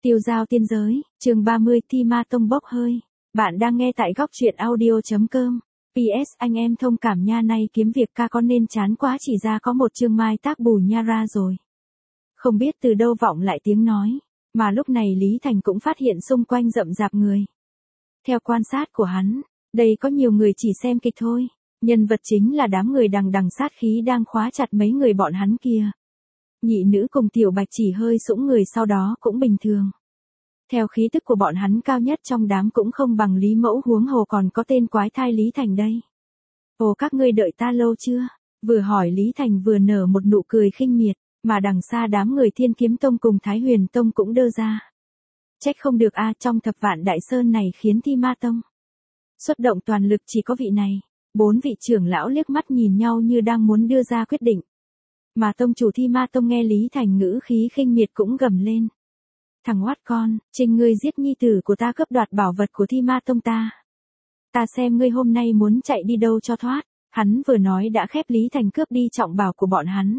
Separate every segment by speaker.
Speaker 1: Tiêu giao tiên giới, chương 30 Thi Ma Tông bốc hơi. Bạn đang nghe tại góc truyện audio.com. PS anh em thông cảm nha, nay kiếm việc ca có nên chán quá, chỉ ra có một chương mai tác bù nha ra rồi. Không biết từ đâu vọng lại tiếng nói, mà lúc này Lý Thành cũng phát hiện xung quanh rậm rạp người. Theo quan sát của hắn, đây có nhiều người chỉ xem kịch thôi, nhân vật chính là đám người đằng đằng sát khí đang khóa chặt mấy người bọn hắn kia. Nhị nữ cùng Tiểu Bạch chỉ hơi sũng người, sau đó cũng bình thường. Theo khí tức của bọn hắn cao nhất trong đám cũng không bằng Lý Mẫu, huống hồ còn có tên quái thai Lý Thành đây. Ồ, các ngươi đợi ta lâu chưa? Vừa hỏi Lý Thành vừa nở một nụ cười khinh miệt, mà đằng xa đám người Thiên Kiếm Tông cùng Thái Huyền Tông cũng đơ ra. Trách không được a, trong thập vạn đại sơn này khiến Thi Ma Tông xuất động toàn lực chỉ có vị này. 4 vị trưởng lão liếc mắt nhìn nhau như đang muốn đưa ra quyết định. Mà tông chủ Thi Ma Tông nghe Lý Thành ngữ khí khinh miệt cũng gầm lên. Thằng oát con, trình ngươi giết nhi tử của ta, cướp đoạt bảo vật của Thi Ma Tông ta. Ta xem ngươi hôm nay muốn chạy đi đâu cho thoát. Hắn vừa nói đã khép Lý Thành cướp đi trọng bảo của bọn hắn.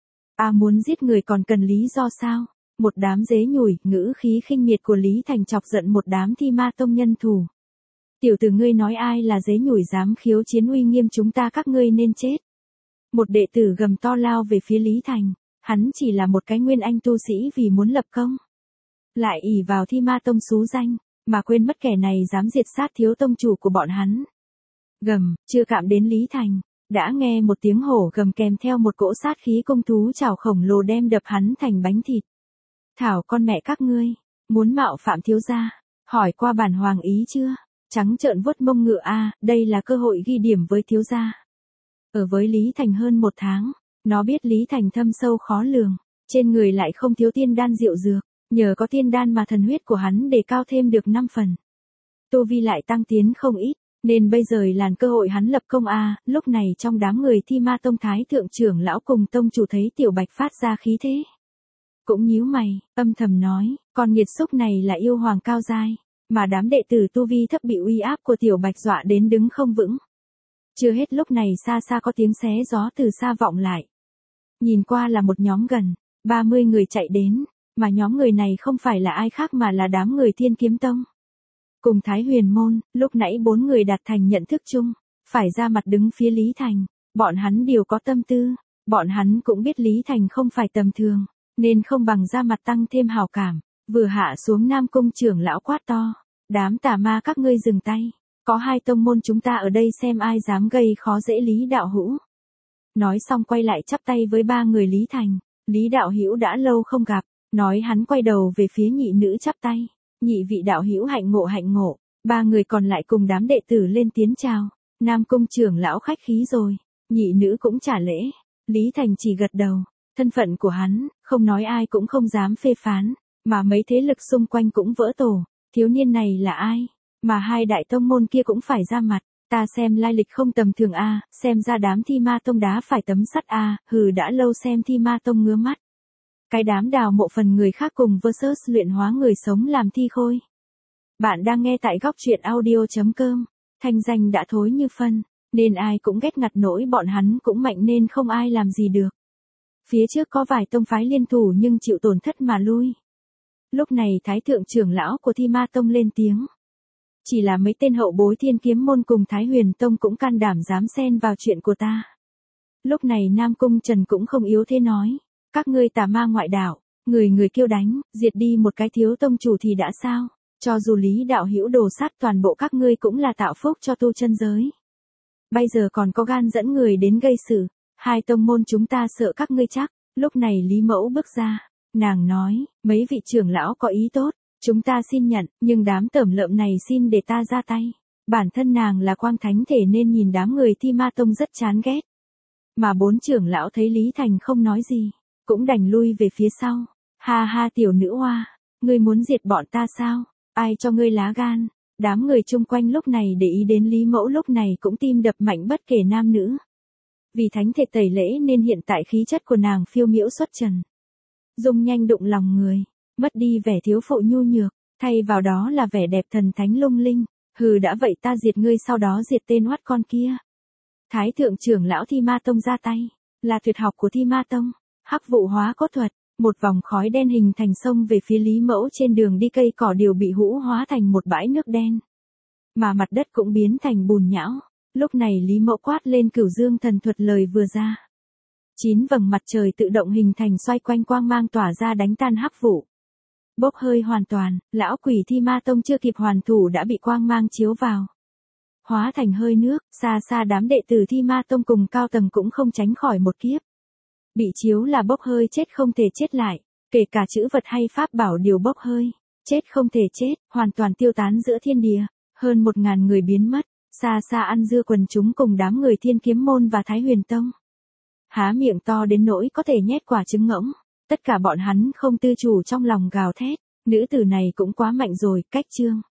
Speaker 1: Muốn giết người còn cần lý do sao? Một đám dế nhủi, ngữ khí khinh miệt của Lý Thành chọc giận một đám Thi Ma Tông nhân thủ. Tiểu tử ngươi nói ai là dế nhủi dám khiêu chiến uy nghiêm chúng ta, các ngươi nên chết. Một đệ tử gầm to lao về phía Lý Thành, hắn chỉ là một cái nguyên anh tu sĩ vì muốn lập công. Lại ỷ vào Thi Ma Tông xú danh, mà quên mất kẻ này dám diệt sát thiếu tông chủ của bọn hắn. Gầm, chưa chạm đến Lý Thành, đã nghe một tiếng hổ gầm kèm theo một cỗ sát khí công thú chảo khổng lồ đem đập hắn thành bánh thịt. Thảo con mẹ các ngươi, muốn mạo phạm thiếu gia, hỏi qua bản hoàng ý chưa? Trắng trợn vuốt mông ngựa đây là cơ hội ghi điểm với thiếu gia. Ở với Lý Thành hơn 1 tháng, nó biết Lý Thành thâm sâu khó lường, trên người lại không thiếu tiên đan diệu dược, nhờ có tiên đan mà thần huyết của hắn đề cao thêm được 5 phần. Tu vi lại tăng tiến không ít, nên bây giờ là cơ hội hắn lập công lúc này trong đám người Thi Ma Tông Thái thượng trưởng lão cùng tông chủ thấy Tiểu Bạch phát ra khí thế. Cũng nhíu mày, âm thầm nói, con nghiệt xúc này là yêu hoàng cao giai, mà đám đệ tử tu vi thấp bị uy áp của Tiểu Bạch dọa đến đứng không vững. Chưa hết lúc này xa xa có tiếng xé gió từ xa vọng lại. Nhìn qua là một nhóm gần 30 người chạy đến, mà nhóm người này không phải là ai khác mà là đám người Thiên Kiếm Tông cùng Thái Huyền Môn. Lúc nãy 4 người đạt thành nhận thức chung, phải ra mặt đứng phía Lý Thành. Bọn hắn đều có tâm tư, bọn hắn cũng biết Lý Thành không phải tầm thường, nên không bằng ra mặt tăng thêm hào cảm. Vừa hạ xuống, Nam Cung trưởng lão quát to, đám tà ma các ngươi dừng tay. Có 2 tông môn chúng ta ở đây, xem ai dám gây khó dễ Lý đạo hữu. Nói xong quay lại chắp tay với 3 người Lý Thành. Lý đạo hữu đã lâu không gặp. Nói hắn quay đầu về phía nhị nữ chắp tay. Nhị vị đạo hữu hạnh ngộ hạnh ngộ. 3 người còn lại cùng đám đệ tử lên tiếng chào. Nam Cung trưởng lão khách khí rồi. Nhị nữ cũng trả lễ. Lý Thành chỉ gật đầu. Thân phận của hắn, không nói ai cũng không dám phê phán. Mà mấy thế lực xung quanh cũng vỡ tổ. Thiếu niên này là ai? Mà 2 đại tông môn kia cũng phải ra mặt. Ta xem lai lịch không tầm thường xem ra đám Thi Ma Tông đá phải tấm sắt đã lâu xem Thi Ma Tông ngứa mắt. Cái đám đào mộ phần người khác cùng versus luyện hóa người sống làm thi khôi. Bạn đang nghe tại góc truyện audio.com. Thanh danh đã thối như phân, nên ai cũng ghét ngặt, nỗi bọn hắn cũng mạnh nên không ai làm gì được. Phía trước có vài tông phái liên thủ nhưng chịu tổn thất mà lui. Lúc này Thái thượng trưởng lão của Thi Ma Tông lên tiếng. Chỉ là mấy tên hậu bối Thiên Kiếm Môn cùng Thái Huyền Tông cũng can đảm dám xen vào chuyện của ta. Lúc này Nam Cung Trần cũng không yếu thế nói. Các ngươi tà ma ngoại đạo, người kêu đánh, diệt đi một cái thiếu tông chủ thì đã sao? Cho dù Lý đạo hữu đồ sát toàn bộ các ngươi cũng là tạo phúc cho tu chân giới. Bây giờ còn có gan dẫn người đến gây sự. 2 tông môn chúng ta sợ các ngươi chắc. Lúc này Lý Mẫu bước ra. Nàng nói, mấy vị trưởng lão có ý tốt. Chúng ta xin nhận, nhưng đám tởm lợm này xin để ta ra tay. Bản thân nàng là quang thánh thể nên nhìn đám người Thi Ma Tông rất chán ghét. Mà 4 trưởng lão thấy Lý Thành không nói gì, cũng đành lui về phía sau. Ha ha, tiểu nữ hoa, ngươi muốn diệt bọn ta sao? Ai cho ngươi lá gan? Đám người chung quanh lúc này để ý đến Lý Mẫu lúc này cũng tim đập mạnh bất kể nam nữ. Vì thánh thể tẩy lễ nên hiện tại khí chất của nàng phiêu miễu xuất trần. Dung nhanh đụng lòng người. Mất đi vẻ thiếu phụ nhu nhược, thay vào đó là vẻ đẹp thần thánh lung linh. Đã vậy ta diệt ngươi, sau đó diệt tên oát con kia. Thái thượng trưởng lão Thi Ma Tông ra tay, là tuyệt học của Thi Ma Tông, Hắc Vụ Hóa Cốt Thuật. Một vòng khói đen hình thành sông về phía Lý Mẫu, trên đường đi cây cỏ đều bị hũ hóa thành một bãi nước đen. Mà mặt đất cũng biến thành bùn nhão. Lúc này Lý Mẫu quát lên Cửu Dương thần thuật lời vừa ra. 9 vầng mặt trời tự động hình thành xoay quanh quang mang tỏa ra đánh tan hắc vụ. Bốc hơi hoàn toàn, lão quỷ Thi Ma Tông chưa kịp hoàn thủ đã bị quang mang chiếu vào. Hóa thành hơi nước, xa xa đám đệ tử Thi Ma Tông cùng cao tầng cũng không tránh khỏi một kiếp. Bị chiếu là bốc hơi chết không thể chết lại, kể cả chữ vật hay pháp bảo đều bốc hơi. Chết không thể chết, hoàn toàn tiêu tán giữa thiên địa, hơn 1000 người biến mất, xa xa ăn dưa quần chúng cùng đám người Thiên Kiếm Môn và Thái Huyền Tông. Há miệng to đến nỗi có thể nhét quả trứng ngỗng, tất cả bọn hắn không tự chủ trong lòng gào thét, nữ tử này cũng quá mạnh rồi, cách chương.